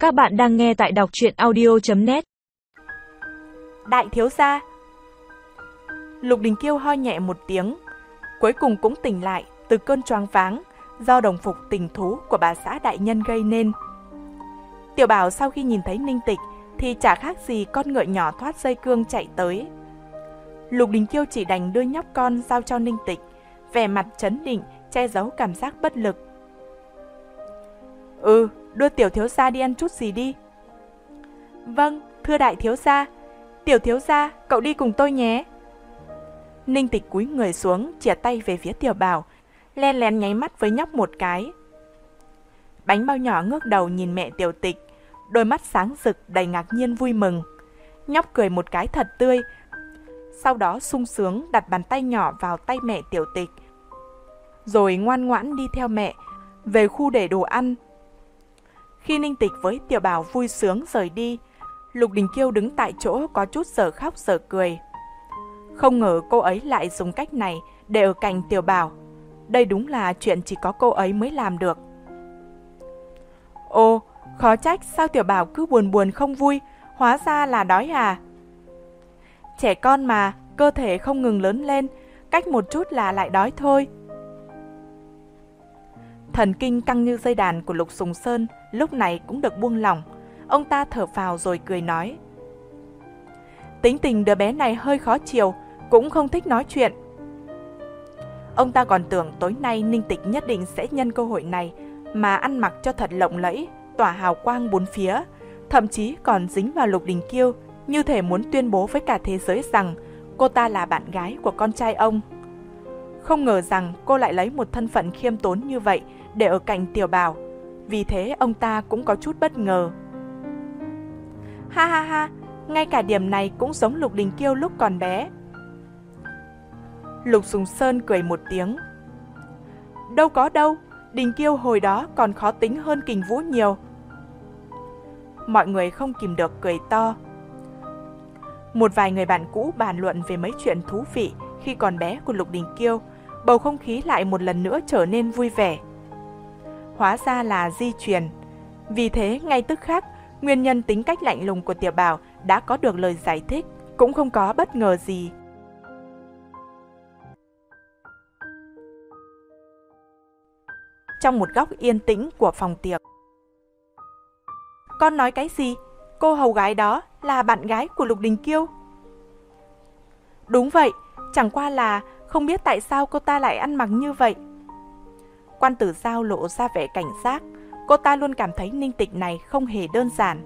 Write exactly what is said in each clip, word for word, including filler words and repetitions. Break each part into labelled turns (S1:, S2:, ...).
S1: Các bạn đang nghe tại đọc truyện audio chấm net.
S2: Đại thiếu gia. Lục Đình Kiêu ho nhẹ một tiếng, cuối cùng cũng tỉnh lại từ cơn choáng váng do đồng phục tình thú của bà xã đại nhân gây nên. Tiểu Bảo sau khi nhìn thấy Ninh Tịch thì chả khác gì con ngựa nhỏ thoát dây cương chạy tới. Lục Đình Kiêu chỉ đành đưa nhóc con giao cho Ninh Tịch, vẻ mặt trấn định che giấu cảm giác bất lực. Ừ, đưa tiểu thiếu gia đi ăn chút gì đi. Vâng, thưa đại thiếu gia. Tiểu thiếu gia, cậu đi cùng tôi nhé. Ninh Tịch cúi người xuống, chìa tay về phía Tiểu Bảo, len lén nháy mắt với nhóc một cái. Bánh bao nhỏ ngước đầu nhìn mẹ Tiểu Tịch, đôi mắt sáng rực đầy ngạc nhiên vui mừng. Nhóc cười một cái thật tươi, sau đó sung sướng đặt bàn tay nhỏ vào tay mẹ Tiểu Tịch, rồi ngoan ngoãn đi theo mẹ về khu để đồ ăn. Khi Ninh Tịch với Tiểu Bảo vui sướng rời đi, Lục Đình Kiêu đứng tại chỗ có chút giờ khóc giờ cười. Không ngờ cô ấy lại dùng cách này để ở cạnh Tiểu Bảo. Đây đúng là chuyện chỉ có cô ấy mới làm được. Ồ, khó trách sao Tiểu Bảo cứ buồn buồn không vui, hóa ra là đói à. Trẻ con mà, cơ thể không ngừng lớn lên, cách một chút là lại đói thôi. Thần kinh căng như dây đàn của Lục Sùng Sơn lúc này cũng được buông lỏng. Ông ta thở phào rồi cười nói. Tính tình đứa bé này hơi khó chiều, cũng không thích nói chuyện. Ông ta còn tưởng tối nay Ninh Tịch nhất định sẽ nhân cơ hội này mà ăn mặc cho thật lộng lẫy, tỏa hào quang bốn phía, thậm chí còn dính vào Lục Đình Kiêu, như thể muốn tuyên bố với cả thế giới rằng cô ta là bạn gái của con trai ông. Không ngờ rằng cô lại lấy một thân phận khiêm tốn như vậy để ở cạnh Tiểu Bảo. Vì thế ông ta cũng có chút bất ngờ. Ha ha ha, ngay cả điểm này cũng giống Lục Đình Kiêu lúc còn bé. Lục Sùng Sơn cười một tiếng. Đâu có đâu, Đình Kiêu hồi đó còn khó tính hơn Kình Vũ nhiều. Mọi người không kìm được cười to. Một vài người bạn cũ bàn luận về mấy chuyện thú vị khi còn bé của Lục Đình Kiêu, bầu không khí lại một lần nữa trở nên vui vẻ. Hóa ra là di truyền. Vì thế ngay tức khắc, nguyên nhân tính cách lạnh lùng của Tiểu Bảo đã có được lời giải thích, cũng không có bất ngờ gì. Trong một góc yên tĩnh của phòng tiệc. Con nói cái gì? Cô hầu gái đó là bạn gái của Lục Đình Kiêu? Đúng vậy, chẳng qua là không biết tại sao cô ta lại ăn mặc như vậy. Quan Tử Giao lộ ra vẻ cảnh giác, cô ta luôn cảm thấy Ninh Tịch này không hề đơn giản.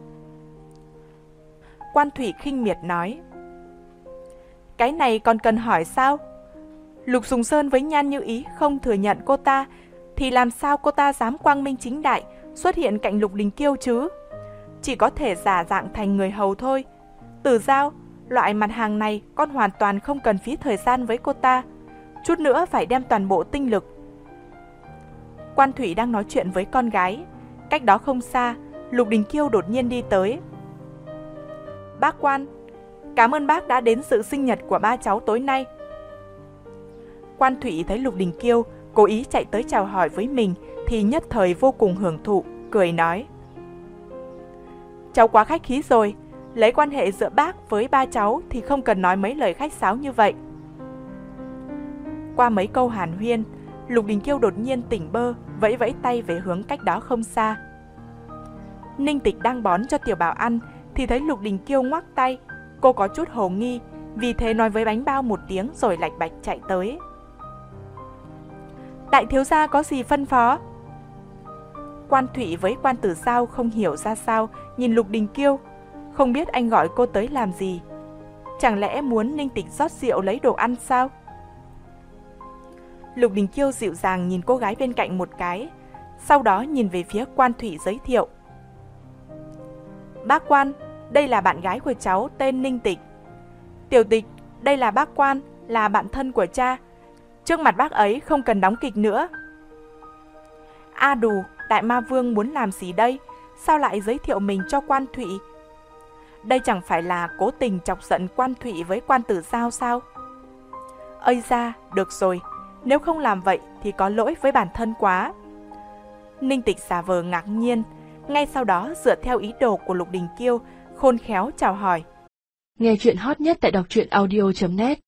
S2: Quan Thủy khinh miệt nói. Cái này còn cần hỏi sao? Lục Sùng Sơn với Nhan Như Ý không thừa nhận cô ta, thì làm sao cô ta dám quang minh chính đại xuất hiện cạnh Lục Đình Kiêu chứ? Chỉ có thể giả dạng thành người hầu thôi. Tử Giao, loại mặt hàng này con hoàn toàn không cần phí thời gian với cô ta, chút nữa phải đem toàn bộ tinh lực. Quan Thủy đang nói chuyện với con gái. Cách đó không xa, Lục Đình Kiêu đột nhiên đi tới. Bác Quan, cảm ơn bác đã đến dự sinh nhật của ba cháu tối nay. Quan Thủy thấy Lục Đình Kiêu cố ý chạy tới chào hỏi với mình thì nhất thời vô cùng hưởng thụ, cười nói. Cháu quá khách khí rồi, lấy quan hệ giữa bác với ba cháu thì không cần nói mấy lời khách sáo như vậy. Qua mấy câu hàn huyên, Lục Đình Kiêu đột nhiên tỉnh bơ, vẫy vẫy tay về hướng cách đó không xa. Ninh Tịch đang bón cho Tiểu Bảo ăn thì thấy Lục Đình Kiêu ngoắc tay. Cô có chút hồ nghi, vì thế nói với bánh bao một tiếng rồi lạch bạch chạy tới. Đại thiếu gia có gì phân phó? Quan Thủy với Quan Tử Giao không hiểu ra sao nhìn Lục Đình Kiêu, không biết anh gọi cô tới làm gì. Chẳng lẽ muốn Ninh Tịch rót rượu lấy đồ ăn sao? Lục Đình Kiêu dịu dàng nhìn cô gái bên cạnh một cái, sau đó nhìn về phía Quan Thủy giới thiệu. Bác Quan, đây là bạn gái của cháu tên Ninh Tịch. Tiểu Tịch, đây là bác Quan, là bạn thân của cha. Trước mặt bác ấy không cần đóng kịch nữa. A đù, Đại Ma Vương muốn làm gì đây? Sao lại giới thiệu mình cho Quan Thủy? Đây chẳng phải là cố tình chọc giận Quan Thủy với Quan Tử Giao sao? Ây da, được rồi, nếu không làm vậy thì có lỗi với bản thân quá. Ninh Tịch giả vờ ngạc nhiên, Ngay sau đó, dựa theo ý đồ của Lục Đình Kiêu, khôn khéo chào hỏi.
S3: Nghe chuyện hot nhất tại đọc truyện audio chấm net.